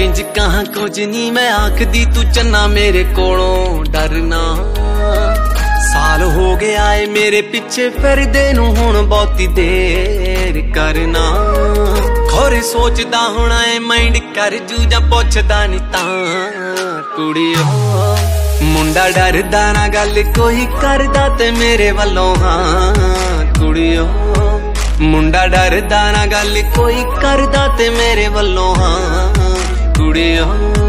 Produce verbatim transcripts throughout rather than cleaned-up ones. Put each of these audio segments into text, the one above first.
इंज कहां कुछ नी मैं आखदी तू चन्ना मेरे कोलों डरना। साल हो गया है मेरे पिछे फिरदे नू हुण बहुती देर करना। खोरे सोचदा होना है माइंड कर जू जां पुछदा नी तां कुड़ियो। मुंडा डरदा ना गल कोई करदा ते मेरे वल्लों हाँ कुड़ियो। मुंडा डरदा ना गल कोई करदा ते मेरे वल्लों हाँ कुड़ियो।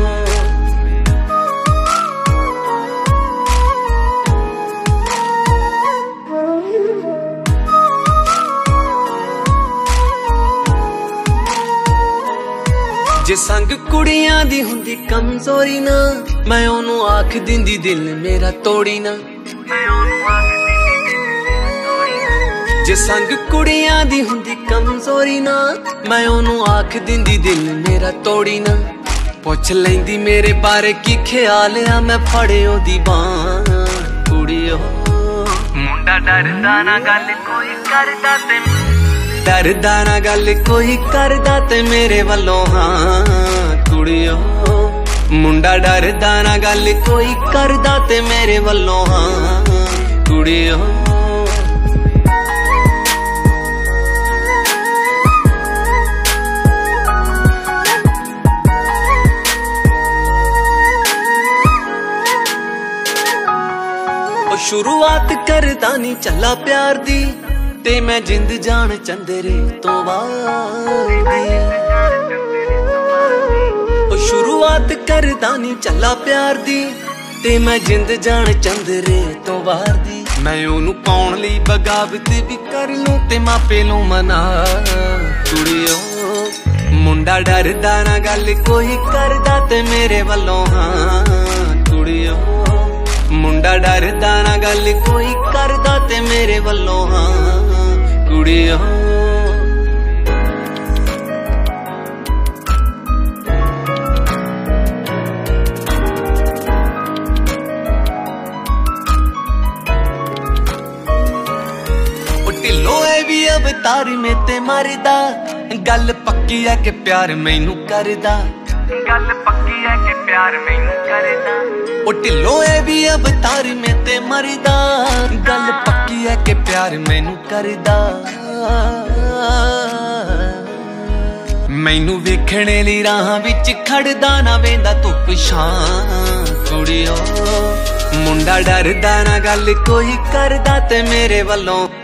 जे संग कुड़ियां दी हुंदी कमजोरी ना मैं ओनू आख दिंदी दिल मेरा तोड़ी ना। जे संग कुड़ियां दी हुंदी कमजोरी ना मैं ओनू आख दिंदी दिल मेरा तोड़ी ना। पुछ लैंदी मेरे बारे की ख्याल आ मैं फड़े ओदी बांह कुड़ियो। मुंडा डरदा ना गल कोई करदा ते डरदा ना गल कोई करदा ते मेरे वल्लों हाँ कुड़ियो। मुंडा डरदा ना गल कोई करदा ते मेरे वल्लों हाँ कुड़ियो। शुरुआत करदा नी चला प्यार दी ते मैं जिंद जान चंदरे तो वादी। शुरुआत करदा नी चला प्यार दी ते मैं जिंद जान चंदरे तो वार दी। मैं ओनू पाउण लई बगावत भी कर लूं ते मापे लूं मना कुड़ियो। मुंडा डरदा ना गल कोई करदा ते मेरे वल्लों हाँ कुड़ियो। मुंडा डरदा ना गल कोई करदा ते मेरे वल्लों हाँ कुड़ियो। ढिलो है भी अवतार में ते मरदा गल पक्की है कि प्यार मैनू करदा। गल पक्की है कि प्यार मैनू करदा। ओ ढिलो है भी अवतार में ते मरदा गल पक्की है कि प्यार मैनू करदा। मैनू वेखणे लई राह विच खड़दा ना वेंदा धुप छां कुड़ियो। मुंडा डरदा ना गल कोई करदा ते मेरे वल्लों